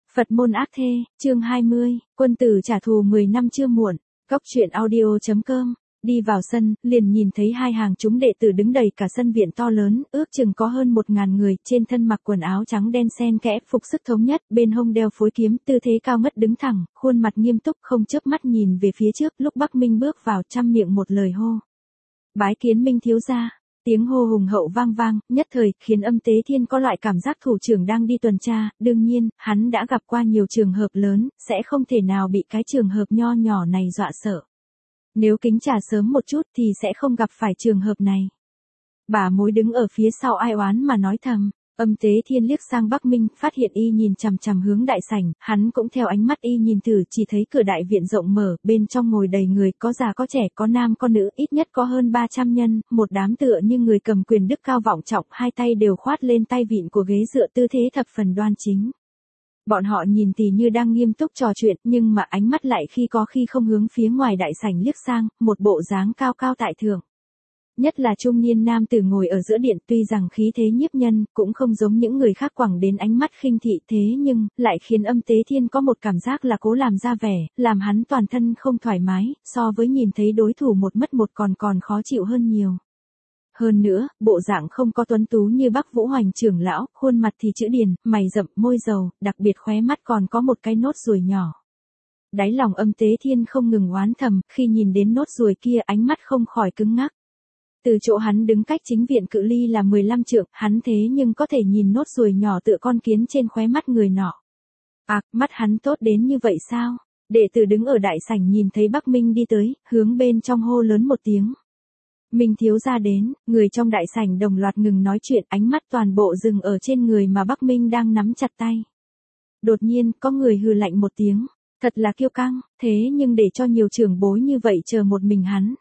Phật môn ác thê, chương 20, quân tử trả thù 10 năm chưa muộn. Góc truyện audio.com. Đi vào sân, liền nhìn thấy hai hàng chúng đệ tử đứng đầy cả sân viện to lớn, ước chừng có hơn 1000 người, trên thân mặc quần áo trắng đen xen kẽ, phục sức thống nhất, bên hông đeo phối kiếm, tư thế cao ngất đứng thẳng, khuôn mặt nghiêm túc không chớp mắt nhìn về phía trước, lúc Bắc Minh bước vào trăm miệng một lời hô. Bái kiến Minh thiếu gia. Tiếng hô hùng hậu vang vang, nhất thời, khiến Âm Tế Thiên có loại cảm giác thủ trưởng đang đi tuần tra, đương nhiên, hắn đã gặp qua nhiều trường hợp lớn, sẽ không thể nào bị cái trường hợp nho nhỏ này dọa sợ. Nếu kính trà sớm một chút thì sẽ không gặp phải trường hợp này. Bà mối đứng ở phía sau ai oán mà nói thầm. Âm Tế Thiên liếc sang Bắc Minh, phát hiện y nhìn chằm chằm hướng đại sảnh, hắn cũng theo ánh mắt y nhìn thử, chỉ thấy cửa đại viện rộng mở, bên trong ngồi đầy người, có già có trẻ, có nam có nữ, ít nhất có hơn 300 nhân, một đám tựa như người cầm quyền đức cao vọng trọng, hai tay đều khoát lên tay vịn của ghế dựa, tư thế thập phần đoan chính. Bọn họ nhìn thì như đang nghiêm túc trò chuyện, nhưng mà ánh mắt lại khi có khi không hướng phía ngoài đại sảnh liếc sang, một bộ dáng cao cao tại thượng. Nhất là trung niên nam tử ngồi ở giữa điện, tuy rằng khí thế nhiếp nhân, cũng không giống những người khác quẳng đến ánh mắt khinh thị, thế nhưng, lại khiến Âm Tế Thiên có một cảm giác là cố làm ra vẻ, làm hắn toàn thân không thoải mái, so với nhìn thấy đối thủ một mất một còn khó chịu hơn nhiều. Hơn nữa, bộ dạng không có tuấn tú như Bắc Vũ Hoành trưởng lão, khuôn mặt thì chữ điền, mày rậm, môi dầu, đặc biệt khóe mắt còn có một cái nốt ruồi nhỏ. Đáy lòng Âm Tế Thiên không ngừng oán thầm, khi nhìn đến nốt ruồi kia ánh mắt không khỏi cứng ngắc. Từ chỗ hắn đứng cách chính viện cự ly là 15 trượng, hắn thế nhưng có thể nhìn nốt ruồi nhỏ tựa con kiến trên khóe mắt người nọ. Mắt hắn tốt đến như vậy sao? Đệ tử đứng ở đại sảnh nhìn thấy Bắc Minh đi tới, hướng bên trong hô lớn một tiếng. Minh thiếu gia đến, người trong đại sảnh đồng loạt ngừng nói chuyện, ánh mắt toàn bộ dừng ở trên người mà Bắc Minh đang nắm chặt tay. Đột nhiên, có người hừ lạnh một tiếng, thật là kiêu căng, thế nhưng để cho nhiều trưởng bối như vậy chờ một mình hắn.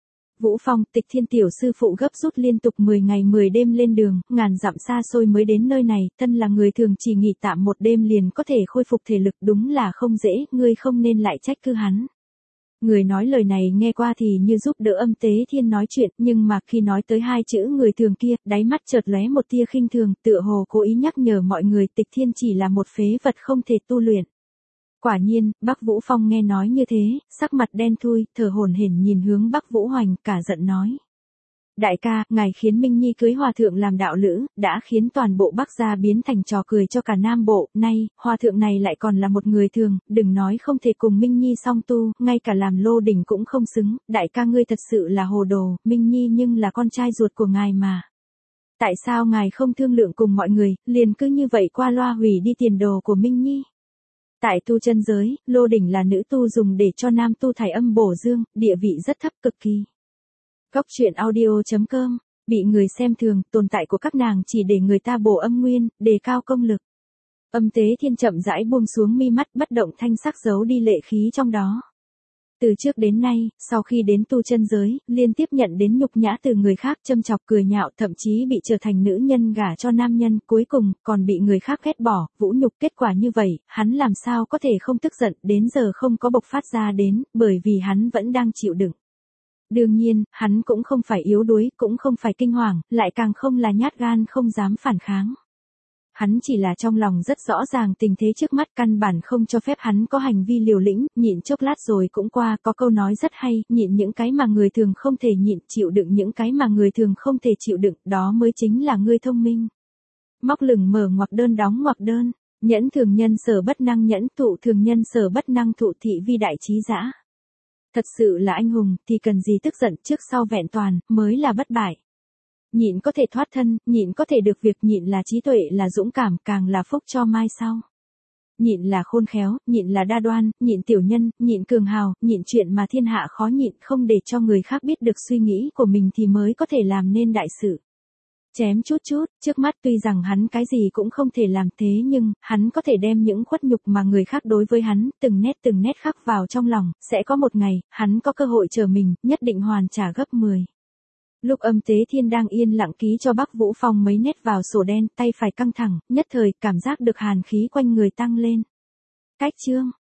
Vũ Phong, Tịch Thiên tiểu sư phụ gấp rút liên tục 10 ngày 10 đêm lên đường, ngàn dặm xa xôi mới đến nơi này, thân là người thường chỉ nghỉ tạm một đêm liền có thể khôi phục thể lực, đúng là không dễ, ngươi không nên lại trách cứ hắn. Người nói lời này nghe qua thì như giúp đỡ Âm Tế Thiên nói chuyện, nhưng mà khi nói tới hai chữ người thường kia, đáy mắt chợt lóe một tia khinh thường, tựa hồ cố ý nhắc nhở mọi người Tịch Thiên chỉ là một phế vật không thể tu luyện. Quả nhiên, Bắc Vũ Phong nghe nói như thế, sắc mặt đen thui, thở hổn hển nhìn hướng Bắc Vũ Hoành, cả giận nói. Đại ca, ngài khiến Minh Nhi cưới hòa thượng làm đạo lữ, đã khiến toàn bộ Bắc gia biến thành trò cười cho cả Nam Bộ, nay, hòa thượng này lại còn là một người thường, đừng nói không thể cùng Minh Nhi song tu, ngay cả làm lô đỉnh cũng không xứng, đại ca ngươi thật sự là hồ đồ, Minh Nhi nhưng là con trai ruột của ngài mà. Tại sao ngài không thương lượng cùng mọi người, liền cứ như vậy qua loa hủy đi tiền đồ của Minh Nhi? Tại tu chân giới, lô đỉnh là nữ tu dùng để cho nam tu thải âm bổ dương, địa vị rất thấp cực kỳ. Góc truyện audio.com, bị người xem thường, tồn tại của các nàng chỉ để người ta bổ âm nguyên, đề cao công lực. Âm Tế Thiên chậm rãi buông xuống mi mắt, bất động thanh sắc giấu đi lệ khí trong đó. Từ trước đến nay, sau khi đến tu chân giới, liên tiếp nhận đến nhục nhã từ người khác, châm chọc cười nhạo, thậm chí bị trở thành nữ nhân gả cho nam nhân, cuối cùng còn bị người khác ghét bỏ, vũ nhục. Kết quả như vậy, hắn làm sao có thể không tức giận, đến giờ không có bộc phát ra đến, bởi vì hắn vẫn đang chịu đựng. Đương nhiên, hắn cũng không phải yếu đuối, cũng không phải kinh hoàng, lại càng không là nhát gan không dám phản kháng. Hắn chỉ là trong lòng rất rõ ràng tình thế trước mắt, căn bản không cho phép hắn có hành vi liều lĩnh, nhịn chốc lát rồi cũng qua, có câu nói rất hay, nhịn những cái mà người thường không thể nhịn, chịu đựng những cái mà người thường không thể chịu đựng, đó mới chính là người thông minh. Móc lửng mở ngoặc đơn đóng ngoặc đơn, nhẫn thường nhân sở bất năng nhẫn, thụ thường nhân sở bất năng thụ, thị vi đại trí dã. Thật sự là anh hùng, thì cần gì tức giận, trước sau vẹn toàn, mới là bất bại. Nhịn có thể thoát thân, nhịn có thể được việc, nhịn là trí tuệ, là dũng cảm, càng là phúc cho mai sau. Nhịn là khôn khéo, nhịn là đa đoan, nhịn tiểu nhân, nhịn cường hào, nhịn chuyện mà thiên hạ khó nhịn, không để cho người khác biết được suy nghĩ của mình thì mới có thể làm nên đại sự. Chém chút, trước mắt tuy rằng hắn cái gì cũng không thể làm, thế nhưng, hắn có thể đem những khuất nhục mà người khác đối với hắn, từng nét khắc vào trong lòng, sẽ có một ngày, hắn có cơ hội trở mình, nhất định hoàn trả gấp 10. Lúc Âm Tế Thiên đang yên lặng ký cho Bắc Vũ Phong mấy nét vào sổ đen, tay phải căng thẳng, nhất thời, cảm giác được hàn khí quanh người tăng lên. Cách chương.